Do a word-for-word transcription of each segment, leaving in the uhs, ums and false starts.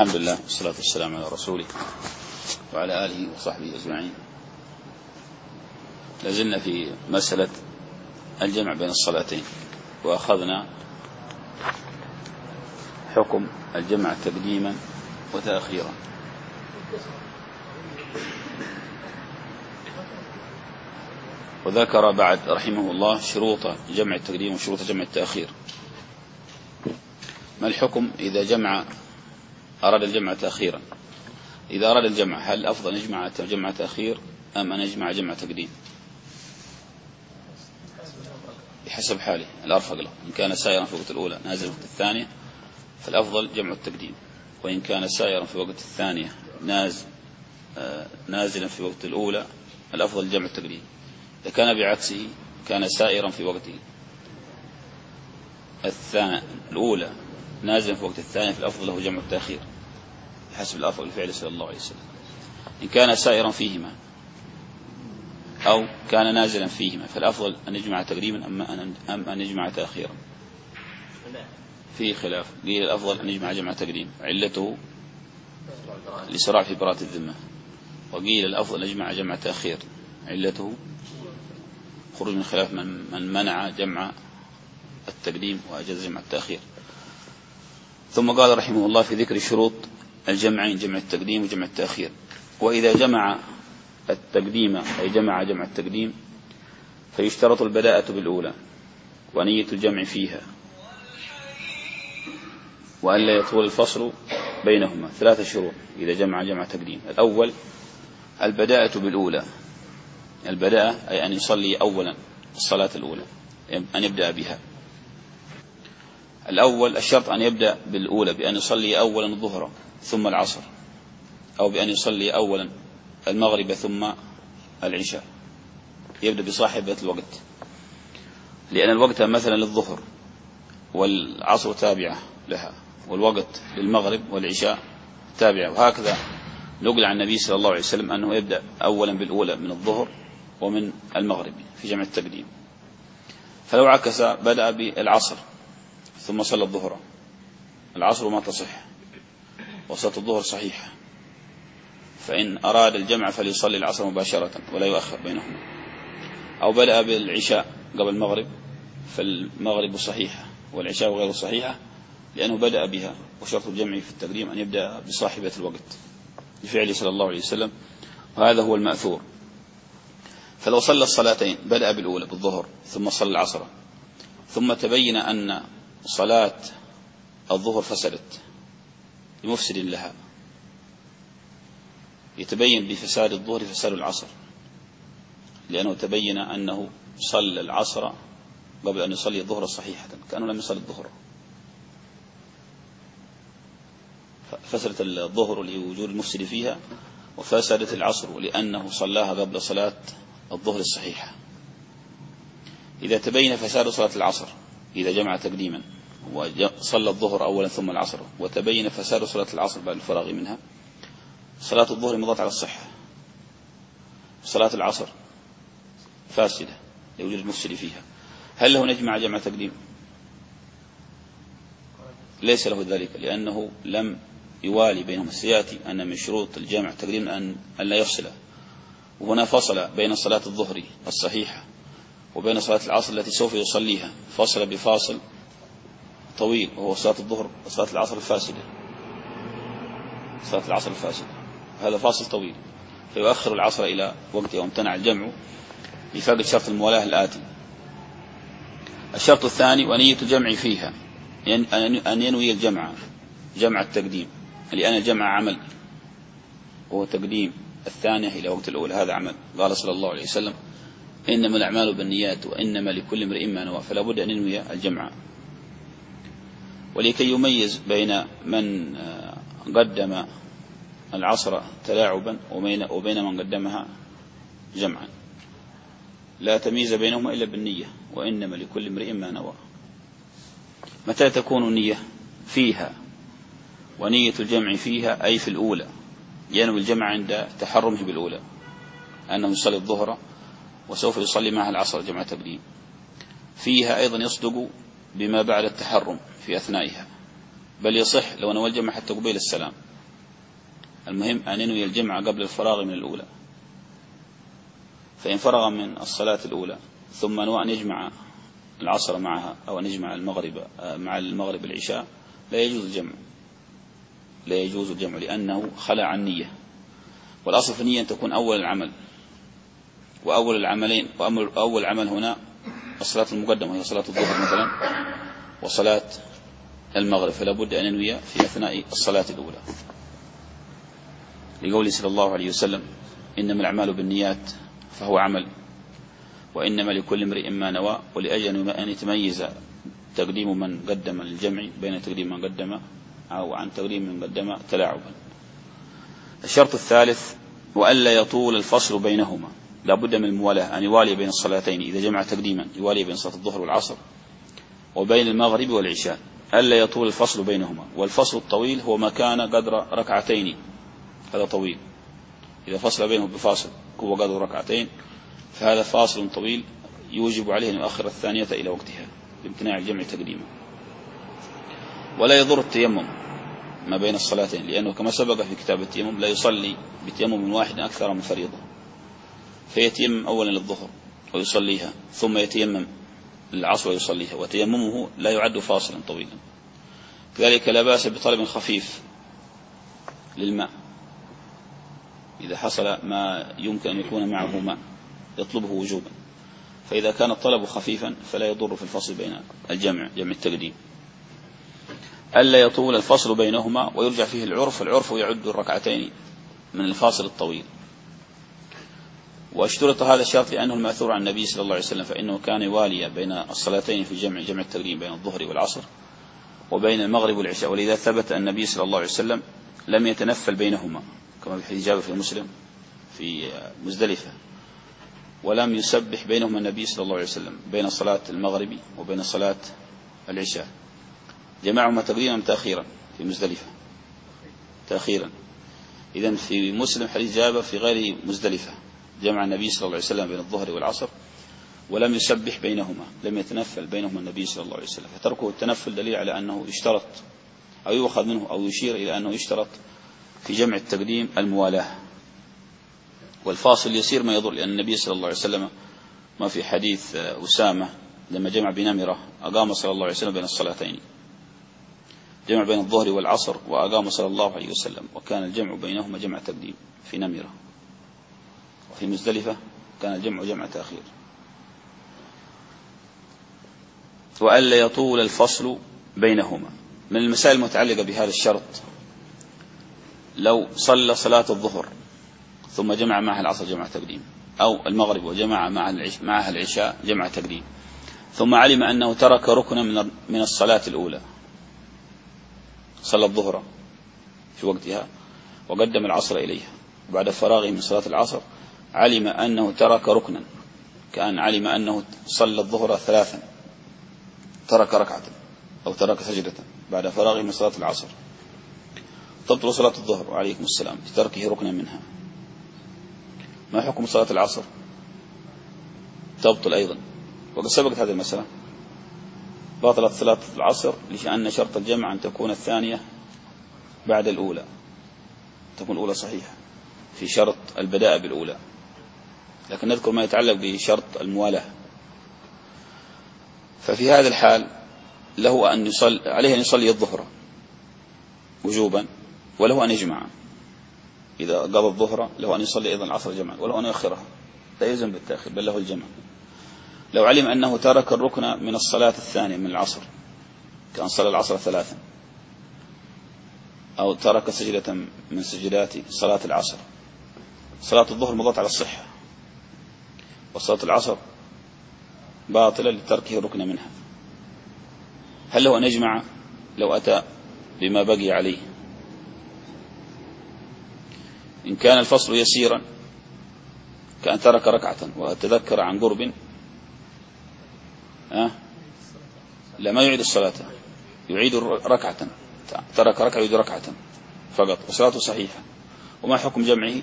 الحمد لله والصلاة والسلام على رسوله وعلى آله وصحبه أجمعين. لازلنا في مسألة الجمع بين الصلاتين، وأخذنا حكم الجمع تقديما وتأخيرا. وذكر بعد رحمه الله شروط جمع التقديم وشروط جمع التأخير. ما الحكم إذا جمع أراد الجمع تأخيرا؟ إذا أراد الجمع هل أفضل نجمع جمع تأخير أم أن نجمع جمع تقديم؟ بحسب حاله الأرفق له. إن كان سائرا في وقت الأولى نازلا في وقت الثانية فالأفضل جمع التقديم، وإن كان سائرا في وقت الثانية نازل نازلا في وقت الأولى الأفضل جمع التقديم. إذا كان بعكسه كان سائرا في وقت الأولى نازلا في وقت الثانية فالأفضل له جمع التأخير بحسب الأرفق لفعل صلى الله عليه وسلم. إن كان سائرا فيهما أو كان نازلا فيهما فالأفضل أن نجمع تقديما أم أن نجمع تأخيرا؟ في خلاف. قيل الأفضل أن نجمع جمع تقديم علته الإسراع في براءة الذمة، وقيل الأفضل أن نجمع جمع تأخير علته خروج من خلاف من, من منع جمع التقديم وأجاز جمع التأخير. ثم قال رحمه الله في ذكر شروط الجمعين جمع التقديم وجمع التأخير: وإذا جمع التقديم أي جمع جمع التقديم فيشترط البداءة بالأولى ونية الجمع فيها وألا يطول الفصل بينهما. ثلاثة شروط إذا جمع جمع تقديم. الأول البداءة بالأولى. البداءة أي أن يصلي أولا الصلاة الأولى، أن يبدأ بها. الأول الشرط أن يبدأ بالأولى بأن يصلي أولا الظهر ثم العصر، أو بأن يصلي أولا المغرب ثم العشاء. يبدأ بصاحبة الوقت، لأن الوقت مثلا للظهر والعصر تابعة لها، والوقت للمغرب والعشاء تابعة، وهكذا نقل عن النبي صلى الله عليه وسلم أنه يبدأ أولا بالأولى من الظهر ومن المغرب في جمع التقديم. فلو عكس بدأ بالعصر ثم صلى الظهر، العصر ما تصح وصلاة الظهر صحيحة، فإن أراد الجمع فليصلي العصر مباشرة ولا يؤخر بينهما. أو بدأ بالعشاء قبل المغرب فالمغرب صحيحة والعشاء غير صحيحة، لأنه بدأ بها. وشرط الجمع في التقديم أن يبدأ بصاحبة الوقت لفعله صلى الله عليه وسلم، وهذا هو المأثور. فلو صلى الصلاتين بدأ بالأولى بالظهر ثم صلى العصر، ثم تبين أن صلاة الظهر فسدت لمفسد لها، يتبين بفساد الظهر فساد العصر، لأنه تبين أنه صلى العصر قبل أن يصلي الظهر صحيحة كأنه لم يصلي الظهر، فسدت الظهر لوجود المفسد فيها، وفسدت العصر لأنه صلاها قبل صلاة الظهر الصحيحة. إذا تبين فساد صلاة العصر إذا جمع تقديما وصلى الظهر أولا ثم العصر، وتبين فساد صلاة العصر بعد الفراغ منها، صلاة الظهر مضت على الصحة، صلاة العصر فاسدة لوجود المفسد فيها. هل له نجمع جمع تقديم؟ ليس له ذلك، لأنه لم يوالي بينهم. سيأتي أن من شروط الجمع تقديم أن لا يفصل، وهنا فصل بين صلاة الظهر الصحيحة وبين صلاة العصر التي سوف يصليها، فصل بفاصل طويل وهو صلاة الظهر وصلاة العصر الفاسدة. صلاة العصر الفاسدة هذا فاصل طويل، فيؤخر العصر إلى وقتها وامتنع الجمع لفقد شرط الموالاة الآتي. الشرط الثاني ونية الجمع فيها، أن ينوي الجمع جمع التقديم، لأن الجمع عمل وهو تقديم الثانية إلى وقت الأولى، هذا عمل. قال صلى الله عليه وسلم: إنما الأعمال بالنيات وإنما لكل امرئ ما نوى، فلا بد أن ينوي الجمع. ولكي يميز بين من قدم العصر تلاعبا وبين من قدمها جمعا، لا تمييز بينهما إلا بالنية، وإنما لكل امرئ ما نوى. متى تكون النية فيها؟ ونية الجمع فيها أي في الأولى، ينوي الجمع عند تحرمه بالأولى أنه يصلي الظهر وسوف يصلي معها العصر جمع تقديم. فيها أيضا يصدق بما بعد التحرم في أثنائها، بل يصح لو نوى الجمع حتى قبيل السلام، المهم أن ينوي الجمع قبل الفراغ من الأولى. فإن فرغ من الصلاة الأولى ثم نوى أن يجمع العصر معها أو أن يجمع المغرب مع المغرب العشاء لا يجوز الجمع، لا يجوز الجمع لأنه خلع عن نية. والأصل في النية أن تكون أول العمل، وأول العملين وأول عمل هنا الصلاة المقدمة هي صلاة الظهر مثلا وصلاة المغرب، فلا بد أن ينوي في أثناء الصلاة الأولى، لقوله صلى الله عليه وسلم إنما الأعمال بالنيات فهو عمل وإنما لكل امرئ ما نوى، ولأجل أن يتميز تقديم من قدم الجمع بين تقديم من قدم أو عن تقديم من قدم تلاعبا. الشرط الثالث وألا يطول الفصل بينهما، لا بد من الموالاة، أن يوالي بين الصلاتين إذا جمع تقديما يوالي بين صلاة الظهر والعصر وبين المغرب والعشاء، ألا يطول الفصل بينهما. والفصل الطويل هو ما كان قدر ركعتين، هذا طويل. إذا فصل بينه بفاصل هو قدر ركعتين فهذا فاصل طويل يوجب عليه أن يؤخر الثانية إلى وقتها بامتناع الجمع تقديما. ولا يضر التيمم ما بين الصلاتين، لأنه كما سبق في كتاب التيمم لا يصلي بتيمم واحد أكثر من فريضة، فيتيمم أولا للظهر ويصليها ثم يتيمم للعصر ويصليها، وتيممه لا يعد فاصلا طويلا. كذلك لا بأس بطلب خفيف للماء إذا حصل ما يمكن أن يكون معه ماء يطلبه وجوبا، فإذا كان الطلب خفيفا فلا يضر في الفصل بين الجمع جمع التقديم. ألا يطول الفصل بينهما ويرجع فيه العرف، العرف يعد الركعتين من الفاصل الطويل. واشترط هذا الشرط لأنه المأثور عن النبي صلى الله عليه وسلم، فإنه كان يوالي بين الصلاتين في الجمع جمع التقديم بين الظهر والعصر وبين المغرب والعشاء، ولذا ثبت أن النبي صلى الله عليه وسلم لم يتنفل بينهما كما في حديث جابر في مسلم في مزدلفة، ولم يسبح بينهما النبي صلى الله عليه وسلم بين صلاة المغرب وبين صلاة العشاء، جمعهما تقديما تأخيرا في مزدلفة تأخيرا. إذن في مسلم حديث جابر في غير مزدلفة جمع النبي صلى الله عليه وسلم بين الظهر والعصر ولم يسبح بينهما، لم يتنفل بينهما النبي صلى الله عليه وسلم. فتركه التنفل دليل على أنه يشترط أو يؤخذ منه أو يشير إلى أنه يشترط في جمع التقديم الموالاة. والفاصل يسير ما يضر، لأن النبي صلى الله عليه وسلم ما في حديث أسامة لما جمع بنمرة أقام صلى الله عليه وسلم بين الصلاتين، جمع بين الظهر والعصر وأقام صلى الله عليه وسلم، وكان الجمع بينهما جمع تقديم في نمرة، وفي مزدلفة كان الجمع جمع تأخير. وألا يطول الفصل بينهما. من المسائل المتعلقة بهذا الشرط لو صلى صلاة الظهر ثم جمع معها العصر جمع تقديم، أو المغرب وجمع معها العشاء جمع تقديم، ثم علم أنه ترك ركنا من الصلاة الأولى، صلى الظهر في وقتها وقدم العصر إليها، وبعد فراغه من صلاة العصر علم أنه ترك ركنا، كأن علم أنه صلى الظهر ثلاثا ترك ركعة أو ترك سجدة بعد فراغه من صلاة العصر، تبطل صلاة الظهر وعليكم السلام لتركه ركنا منها. ما حكم صلاة العصر؟ تبطل أيضا، وقد سبقت هذه المسألة. باطلت صلاة العصر لأن شرط الجمع أن تكون الثانية بعد الأولى، تكون الأولى صحيحة في شرط البداء بالأولى، لكن نذكر ما يتعلق بشرط الموالاة. ففي هذا الحال له أن يصلي عليه أن يصلي الظهر وجوبا، وله أن يجمع إذا قضى الظهر، له أن يصلي أيضا العصر جمعا، وله أن يؤخرها، لا يلزم بالتأخير بل له الجمع. لو علم أنه ترك الركن من الصلاة الثانية من العصر، كان صلى العصر ثلاثا، أو ترك سجدة من سجدات صلاة العصر، صلاة الظهر مضت على الصحة، وصلاة العصر باطلة لتركه الركن منها، هل له أن يجمع لو أتى بما بقي عليه؟ إن كان الفصل يسيرا كأن ترك ركعة وتذكر عن قرب أه؟ لا ما يعيد الصلاة، يعيد ركعة، ترك ركعة يعيد ركعة فقط وصلاته صحيحة. وما حكم جمعه؟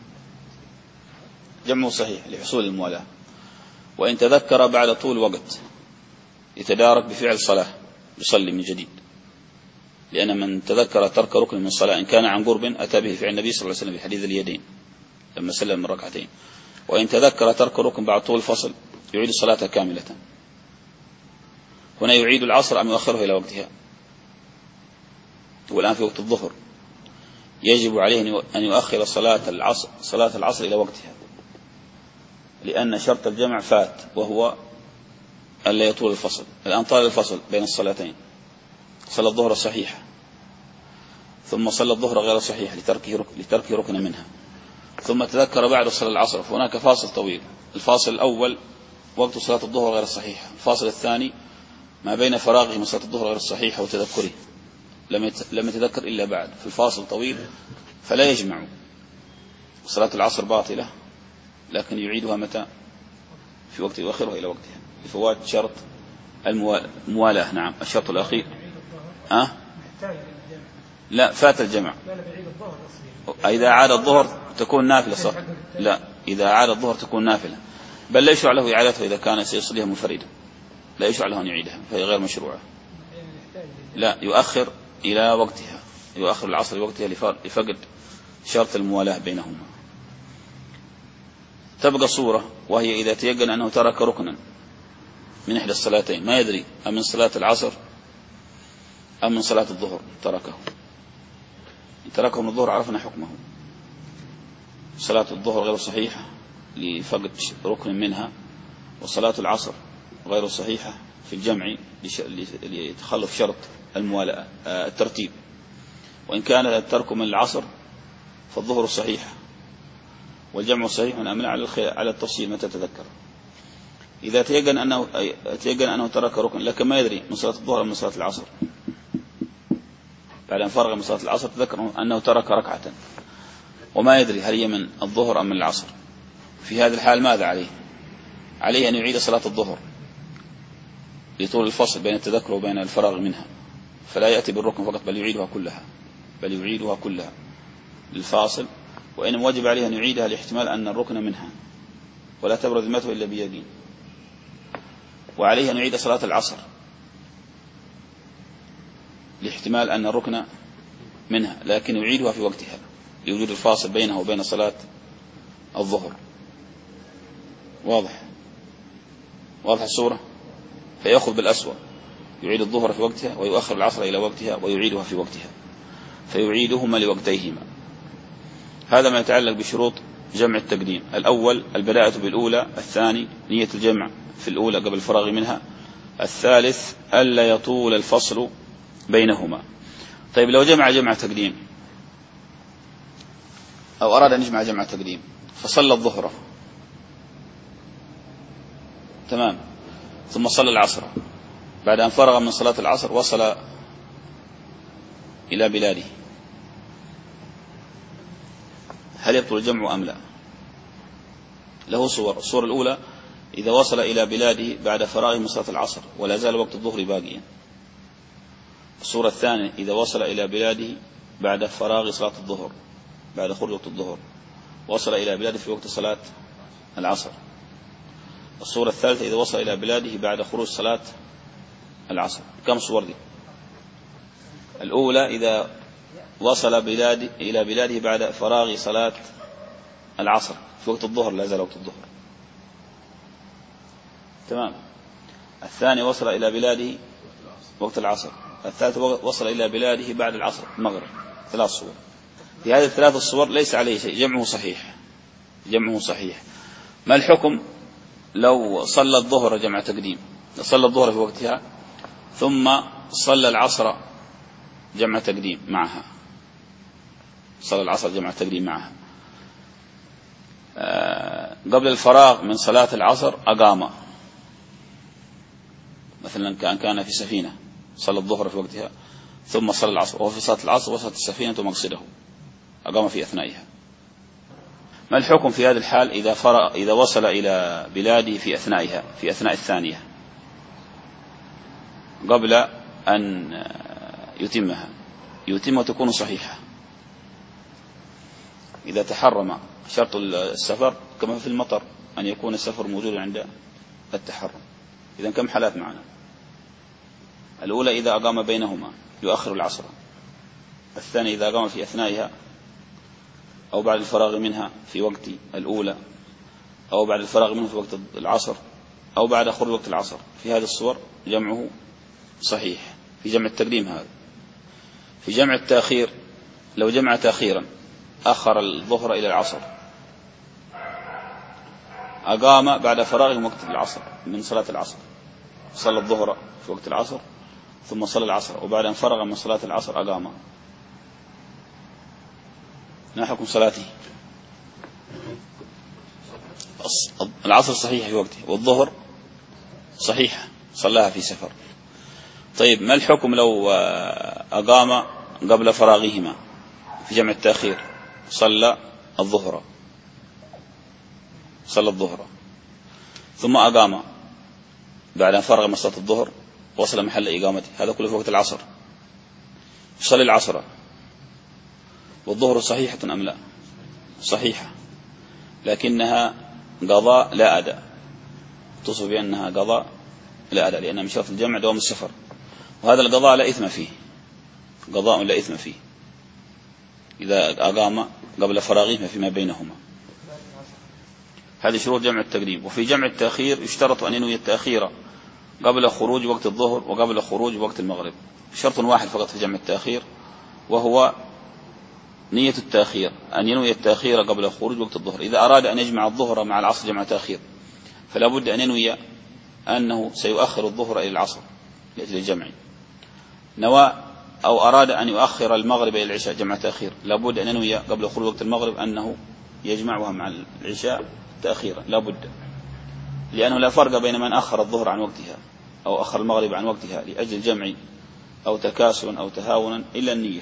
جمعه صحيح لحصول الموالاة، وإن تذكر بعد طول وقت يتدارك بفعل صلاة يصلي من جديد، لأن من تذكر ترك ركن من الصلاة إن كان عن قرب أتى به فعل النبي صلى الله عليه وسلم في حديث اليدين لما سلم من ركعتين. وإن تذكر ترك ركن بعد طول الفصل يعيد الصلاة كاملة. هنا يعيد العصر أم يؤخره إلى وقتها؟ والآن في وقت الظهر يجب عليه أن يؤخر صلاة العصر صلاة العصر إلى وقتها، لأن شرط الجمع فات وهو ألا يطول الفصل. الآن طال الفصل بين الصلاتين، صلى الظهر الصحيحة ثم صلى الظهر غير صحيح لتركه لترك ركن منها، ثم تذكر بعد صلاة العصر، فهناك فاصل طويل. الفاصل الأول وقت صلاة الظهر غير الصحيحة، الفاصل الثاني ما بين فراغه من صلاة الظهر غير الصحيحة وتذكره لم يتذكر إلا بعد، في الفاصل طويل فلا يجمع. صلاة العصر باطلة لكن يعيدها متى؟ في وقت يؤخرها إلى وقتها لفوات شرط الموالاة. نعم الشرط الأخير أه؟ لا فات الجمع. إذا عاد الظهر تكون نافلة صح؟ لا إذا عاد الظهر تكون نافلة، بل لا يشرع له إعادتها إذا كان سيصليها منفردا، لا يشرع له أن يعيدها فهي غير مشروعة. لا يؤخر إلى وقتها، يؤخر العصر لوقتها لفقد شرط الموالاة بينهما. تبقى صورة وهي إذا تيقن أنه ترك ركنا من إحدى الصلاتين، ما يدري أم من صلاة العصر أم من صلاة الظهر تركه. إن تركه من الظهر عرفنا حكمه، صلاة الظهر غير صحيحة لفقد ركن منها، وصلاة العصر غير صحيحة في الجمع لتخلف شرط الموالاة الترتيب. وإن كان الترك من العصر فالظهر صحيحة والجمع صحيح من أمنع على التفصيل متى تذكر. إذا تيقن أنه, تيقن أنه ترك ركن لكن ما يدري من صلاة الظهر أو من صلاة العصر، بعد أن فرغ من صلاة العصر تذكر أنه ترك ركعة وما يدري هل هي من الظهر أم من العصر. في هذا الحال ماذا عليه؟ عليه أن يعيد صلاة الظهر لطول الفصل بين التذكر وبين الفراغ منها، فلا يأتي بالركن فقط بل يعيدها كلها بل يعيدها كلها للفاصل. وإن واجب عليه أن يعيدها لاحتمال أن الركن منها ولا تبرد ذمته إلا بيدين. وعليه أن يعيد صلاة العصر لاحتمال أن الركن منها لكن يعيدها في وقتها لوجود الفاصل بينها وبين صلاة الظهر. واضح واضح الصورة؟ فيأخذ بالأسوأ، يعيد الظهر في وقتها ويؤخر العصر إلى وقتها ويعيدها في وقتها، فيعيدهما لوقتيهما. هذا ما يتعلق بشروط جمع التقديم. الأول البداءة بالأولى، الثاني نية الجمع في الأولى قبل الفراغ منها، الثالث ألا يطول الفصل بينهما. طيب لو جمع جمع تقديم أو أراد أن يجمع جمع تقديم فصلى الظهر تمام ثم صلى العصر، بعد أن فرغ من صلاة العصر وصل إلى بلاده، هل يبطل الجمع أم لا؟ له صور. الصورة الأولى إذا وصل إلى بلاده بعد فراغه من صلاة العصر ولا زال وقت الظهر باقيا. الصورة الثانية إذا وصل إلى بلاده بعد فراغ صلاة الظهر بعد خروج وقت الظهر وصل إلى بلاده في وقت صلاة العصر. الصورة الثالثة إذا وصل إلى بلاده بعد خروج صلاة العصر. كم صور دي؟ الأولى إذا وصل بلاد إلى بلاده بعد فراغ صلاة العصر في وقت الظهر لا زال وقت الظهر تمام. الثاني وصل إلى بلاده وقت العصر. الثالث وصل إلى بلاده بعد العصر المغرب. ثلاث صور. في هذه الثلاث الصور ليس عليه شيء، جمعه صحيح جمعه صحيح. ما الحكم لو صلى الظهر جمع تقديم، صلى الظهر في وقتها ثم صلى العصر جمع تقديم معها، صلى العصر جمع تقديم معها قبل الفراغ من صلاة العصر أقام، مثلا كان كان في سفينة صلى الظهر في وقتها ثم صلى العصر وفي صلاة العصر وصلت السفينة مقصده أقام في أثنائها. ما الحكم في هذا الحال إذا فرغ إذا وصل إلى بلاده في أثنائها في أثناء الثانية قبل أن يتمها؟ يتم وتكون صحيحة إذا تحرم شرط السفر كما في المطر أن يكون السفر موجود عند التحرم. إذن كم حالات معنا؟ الأولى إذا أقام بينهما يؤخر العصر. الثاني إذا قام في أثنائها أو بعد الفراغ منها في وقت الأولى أو بعد الفراغ منها في وقت العصر أو بعد خروج وقت العصر، في هذه الصور جمعه صحيح في جمع التقديم. هذا في جمع التأخير لو جمع تأخيرا أخر الظهر إلى العصر، أقام بعد فراغ من وقت العصر من صلاة العصر، صلى الظهر في وقت العصر ثم صلى العصر، وبعد أن فرغ من صلاة العصر أقام، ما حكم صلاته؟ العصر صحيح في وقته والظهر صحيح صلاها في سفر. طيب ما الحكم لو أقام قبل فراغهما في جمع التأخير، صلى الظهر صلى الظهر ثم أقام بعد أن فرغ من صلاة الظهر وصل محل إقامته، هذا كله في وقت العصر، يصلي العصر والظهر صحيحة أم لا؟ صحيحة، لكنها قضاء لا أداء، توصف بأنها قضاء لا أداء، لأنها من شرط الجمع دوام السفر، وهذا القضاء لا إثم فيه، قضاء لا إثم فيه إذا أقام قبل فراغهما فيما بينهما. هذه شروط جمع التقديم. وفي جمع التأخير يشترط أن ينوي التأخير قبل خروج وقت الظهر وقبل خروج وقت المغرب، شرط واحد فقط في جمع التأخير، وهو نية التأخير، أن ينوي التأخير قبل خروج وقت الظهر. إذا أراد أن يجمع الظهر مع العصر جمع تأخير فلا بد أن ينوي أنه سيؤخر الظهر إلى العصر لأجل الجمع. نوى أو أراد أن يؤخر المغرب إلى العشاء جمع تأخير، لا بد أن ينوي قبل خروج وقت المغرب أنه يجمعها مع العشاء تأخيرا، لا بد، لأنه لا فرق بين من أخر الظهر عن وقتها أو أخر المغرب عن وقتها لأجل الجمع أو تكاسلا أو تهاونا إلا النية.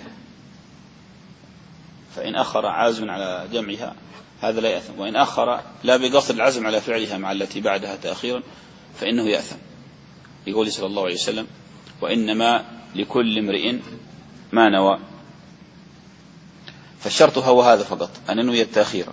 فإن أخر عازم على جمعها هذا لا يأثم، وإن أخر لا بقصد العزم على فعلها مع التي بعدها تأخيرا فإنه يأثم، يقول صلى الله عليه وسلم: وإنما لكل امرئ ما نوى. فالشرط هو هذا فقط، أن ينوي التأخير.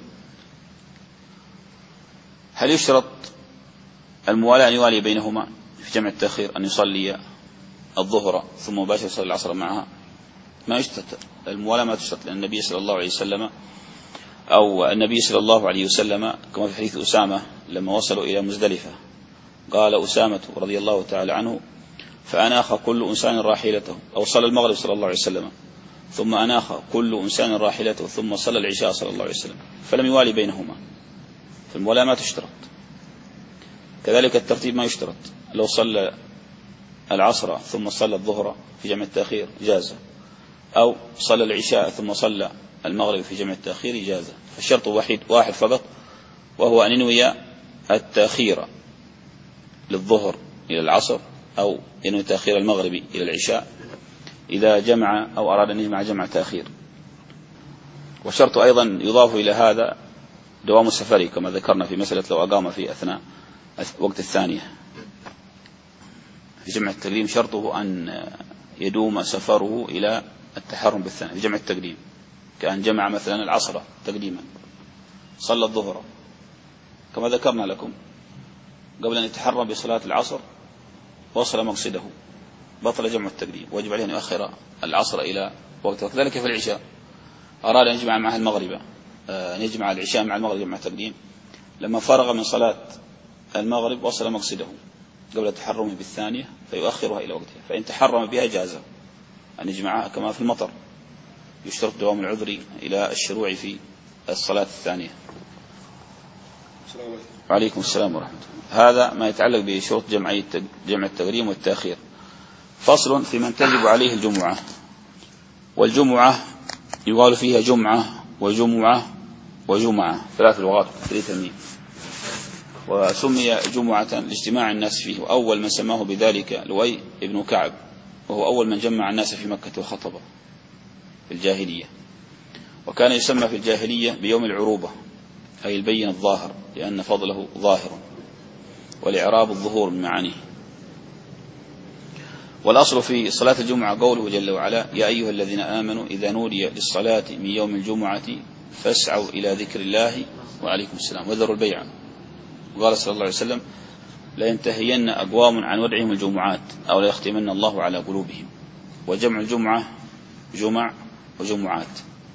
هل يشترط الموالاة أن يوالي بينهما في جمع التأخير، أن يصلي الظهر ثم مباشرة يصلي العصر معها؟ ما يشترط الموالاة، ما تشترط، لأن النبي صلى الله عليه وسلم أو النبي صلى الله عليه وسلم كما في حديث أسامة لما وصلوا إلى مزدلفة قال أسامة رضي الله تعالى عنه: فأناخ كل إنسان راحلته، أو صلى المغرب صلى الله عليه وسلم ثم أناخ كل إنسان راحلته ثم صلى العشاء صلى الله عليه وسلم، فلم يوالي بينهما، فالموالاة ما تشترط. كذلك الترتيب ما يشترط، لو صلى العصر ثم صلى الظهر في جمع التأخير جاز، أو صلى العشاء ثم صلى المغرب في جمع التأخير جاز. فالشرط واحد واحد فقط، وهو أن ينوي التأخير للظهر إلى العصر، أو ينوي تأخير المغرب إلى العشاء إذا جمع أو أراد أن يجمع جمع تأخير. والشرط أيضا يضاف إلى هذا دوام السفر، كما ذكرنا في مسألة لو أقام في أثناء وقت الثانية. في جمع التقديم شرطه أن يدوم سفره إلى التحرم بالثانية. في جمع التقديم كأن جمع مثلا العصر تقديما، صلى الظهر كما ذكرنا لكم قبل أن يتحرم بصلاة العصر وصل مقصده، بطل جمع التقديم، وجب عليه أن يؤخر العصر إلى وقته. وكذلك في العشاء أراد أن يجمع معها المغرب، أن يجمع العشاء مع المغرب جمع تقديم، لما فرغ من صلاة المغرب وصل مقصده قبل تحرمه بالثانية فيؤخرها إلى وقتها. فإن تحرم بها جاز أن يجمعها، كما في المطر يشترط دوام العذر إلى الشروع في الصلاة الثانية. وعليكم السلام ورحمة الله. هذا ما يتعلق بشروط جمع جمع التقديم والتأخير. فصل في من تجب عليه الجمعة. والجمعة يقال فيها جمعة وجمعة وجمعة، ثلاث لغات ثلاث تمييز. وسمي جمعة لاجتماع الناس فيه، وأول من سماه بذلك لؤي ابن كعب، وهو أول من جمع الناس في مكة وخطب في الجاهلية. وكان يسمى في الجاهلية بيوم العروبة، أي البين الظاهر، لأن فضله ظاهر، والإعراب الظهور من معانيه. والأصل في صلاة الجمعة قوله جل وعلا: يا أيها الذين آمنوا إذا نودي للصلاة من يوم الجمعة فاسعوا إلى ذكر الله وعليكم السلام وذروا البيع. وقال صلى الله عليه وسلم: لا ينتهين أقوام عن ودعهم الجمعات أو لا يختمن الله على قلوبهم. وجمع الجمعة جمع وجمعات.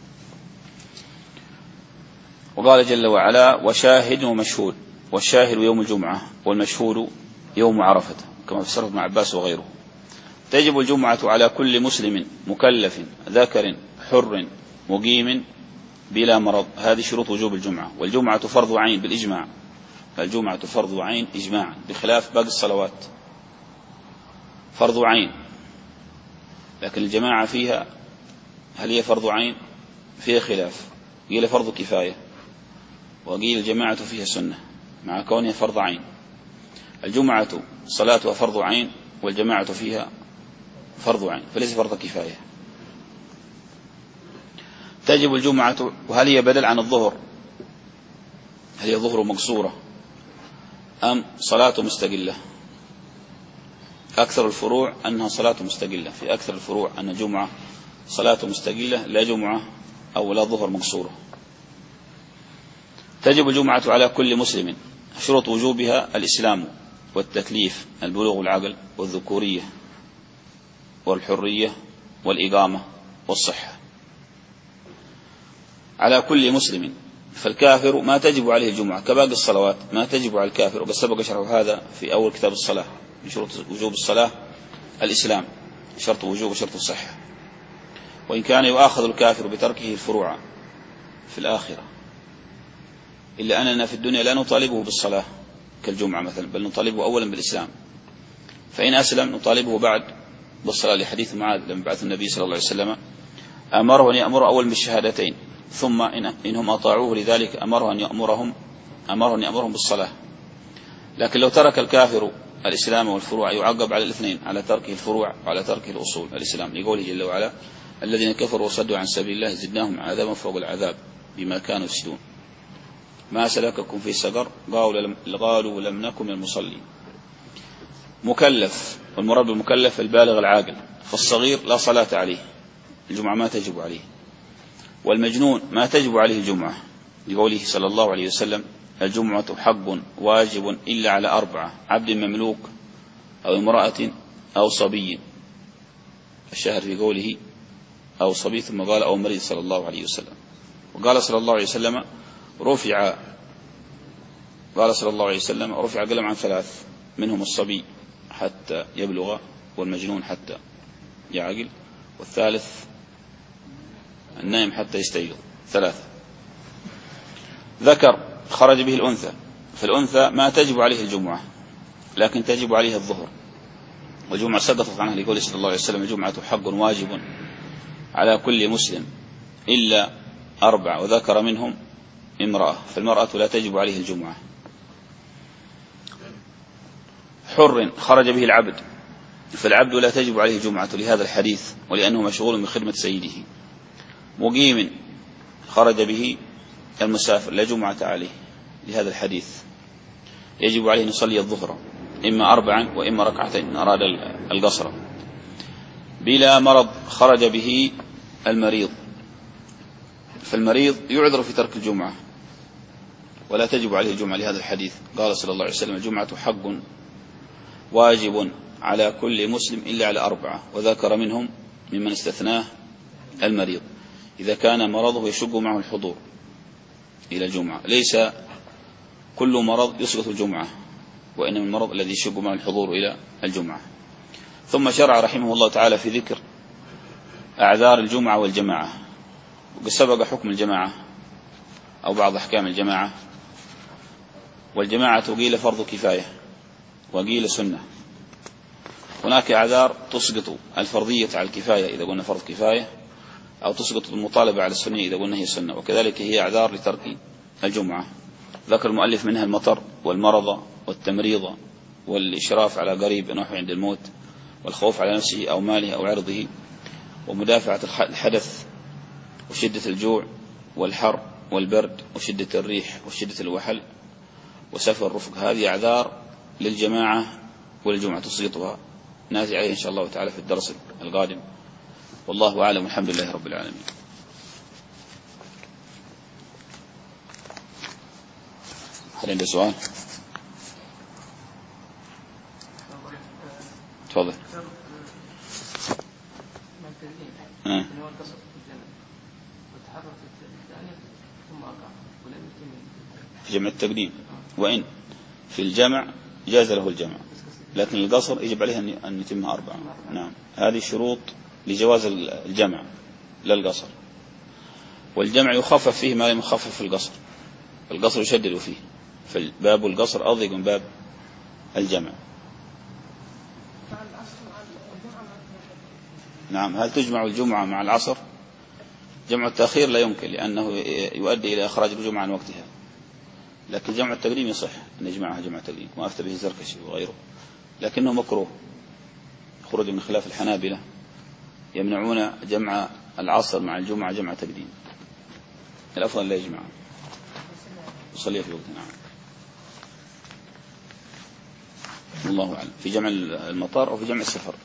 وقال جل وعلا وشاهد ومشهود، والشاهد يوم الجمعة والمشهود يوم عرفة كما فسره ابن عباس وغيره. تجب الجمعة على كل مسلم مكلف ذكر حر مقيم بلا مرض. هذه شروط وجوب الجمعة. والجمعة فرض عين بالإجماع، الجمعة فرض عين إجماعا بخلاف باقي الصلوات فرض عين، لكن الجماعة فيها هل هي فرض عين؟ فيها خلاف، قيل فرض كفاية وقيل الجماعة فيها سنة مع كونها فرض عين. الجمعة صلاتها فرض عين والجماعة فيها فرض عين فليس فرض كفاية. تجب الجمعة، وهل هي بدل عن الظهر؟ هل هي ظهر مقصورة أم صلاة مستقلة؟ أكثر الفروع أنها صلاة مستقلة، في أكثر الفروع أن الجمعة صلاة مستقلة لا جمعة أو لا ظهر مقصورة. تجب الجمعة على كل مسلم. شروط وجوبها الإسلام والتكليف، البلوغ والعقل والذكورية والحرية والإقامة والصحة. على كل مسلم، فالكافر ما تجب عليه الجمعة كباقي الصلوات، ما تجب على الكافر، وقد سبق شرح هذا في أول كتاب الصلاة. من شروط وجوب الصلاة الإسلام، شرط وجوب وشرط الصحة. وإن كان يؤاخذ الكافر بتركه الفروع في الآخرة، إلا أننا في الدنيا لا نطالبه بالصلاة كالجمعة مثلا، بل نطالبه أولا بالإسلام. فإن أسلم نطالبه بعد بالصلاة، لحديث معاذ لما بعث النبي صلى الله عليه وسلم أمره أن يأمر أول بالشهادتين، ثم إنهم أطاعوه لذلك أمره أن يأمرهم أمره أن يأمرهم بالصلاة. لكن لو ترك الكافر الإسلام والفروع يعاقب على الاثنين، على تركه الفروع وعلى تركه الأصول الإسلام، لقوله جل وعلا الذين كفروا وصدوا عن سبيل الله زدناهم عذابا فوق العذاب بما كانوا يفسدون. ما سلككم في سقر؟ قالوا لم نكن من المصلين. مكلف، والمراد بالمكلف البالغ العاقل، فالصغير لا صلاة عليه، الجمعة ما تجب عليه. والمجنون ما تجب عليه الجمعة، لقوله صلى الله عليه وسلم الجمعة حق واجب إلا على أربعة: عبد مملوك أو امرأة أو صبي، الشاهد في قوله أو صبي، ثم قال أو مريض صلى الله عليه وسلم. وقال صلى الله عليه وسلم رفع قال صلى الله عليه وسلم رفع قلم عن ثلاث، منهم الصبي حتى يبلغ، والمجنون حتى يعقل، والثالث النائم حتى يستيقظ. ثلاثة. ذكر خرج به الأنثى، فالأنثى ما تجب عليه الجمعة لكن تجب عليه الظهر، والجمعة سقطت عنها لقوله صلى الله عليه وسلم الجمعة حق واجب على كل مسلم إلا أربع، وذكر منهم امرأة، فالمرأة لا تجب عليه الجمعة. حر خرج به العبد، فالعبد لا تجب عليه الجمعة لهذا الحديث ولأنه مشغول بخدمة سيده. مقيم خرج به المسافر لا جمعة عليه لهذا الحديث، يجب عليه أن يصلي الظهر إما أربعا وإما ركعتين إن أراد القصر. بلا مرض خرج به المريض، فالمريض يعذر في ترك الجمعة ولا تجب عليه الجمعة لهذا الحديث. قال صلى الله عليه وسلم الجمعة حق واجب على كل مسلم إلا على أربعة، وذكر منهم ممن استثناه المريض إذا كان مرضه يشق معه الحضور إلى الجمعة. ليس كل مرض يسقط الجمعة، وإنما المرض الذي يشق معه الحضور إلى الجمعة. ثم شرع رحمه الله تعالى في ذكر أعذار الجمعة والجماعة، وقد سبق حكم الجماعة أو بعض أحكام الجماعة. والجماعة قيل فرض كفاية وقيل سنة. هناك أعذار تسقط الفرضية على الكفاية إذا قلنا فرض كفاية، أو تسقط المطالبة على السنة إذا قلنا هي سنة، وكذلك هي أعذار لترك الجمعة. ذكر المؤلف منها المطر والمرض والتمريض والإشراف على قريب نحو عند الموت، والخوف على نفسه أو ماله أو عرضه، ومدافعة الحدث، وشدة الجوع والحر والبرد، وشدة الريح وشدة الوحل، وسفر الرفق. هذه أعذار للجماعة والجمعة تسقطها. ناتي عليه إن شاء الله تعالى في الدرس القادم، والله أعلم، والحمد لله رب العالمين. هل عنده سؤال؟ تفضل. التقديم آه. اللي هو القصر في الجمع وتحرك الثانية ثم أقام ولم يتم في جمع التقديم، وإن في الجمع جاز له الجمع، لكن القصر يجب عليه أن يتمها أربعة. نعم، هذه شروط لجواز الجمع لا القصر. والجمع يخفف فيه ما لم يخفف في القصر، القصر يشدد فيه، فباب القصر أضيق من باب الجمع. نعم، هل تجمع الجمعة مع العصر؟ جمع التأخير لا يمكن، لأنه يؤدي إلى إخراج الجمعة عن وقتها، لكن جمع التقديم يصح أن يجمعها جمع التقديم، وأفتى به الزركشي وغيره، لكنه مكروه خروج من خلاف الحنابلة، يمنعون جمع العصر مع الجمعة جمع تقديم، الأفضل لا يجمع يصلي في وقت. نعم، والله أعلم، في جمع المطار أو في جمع السفر.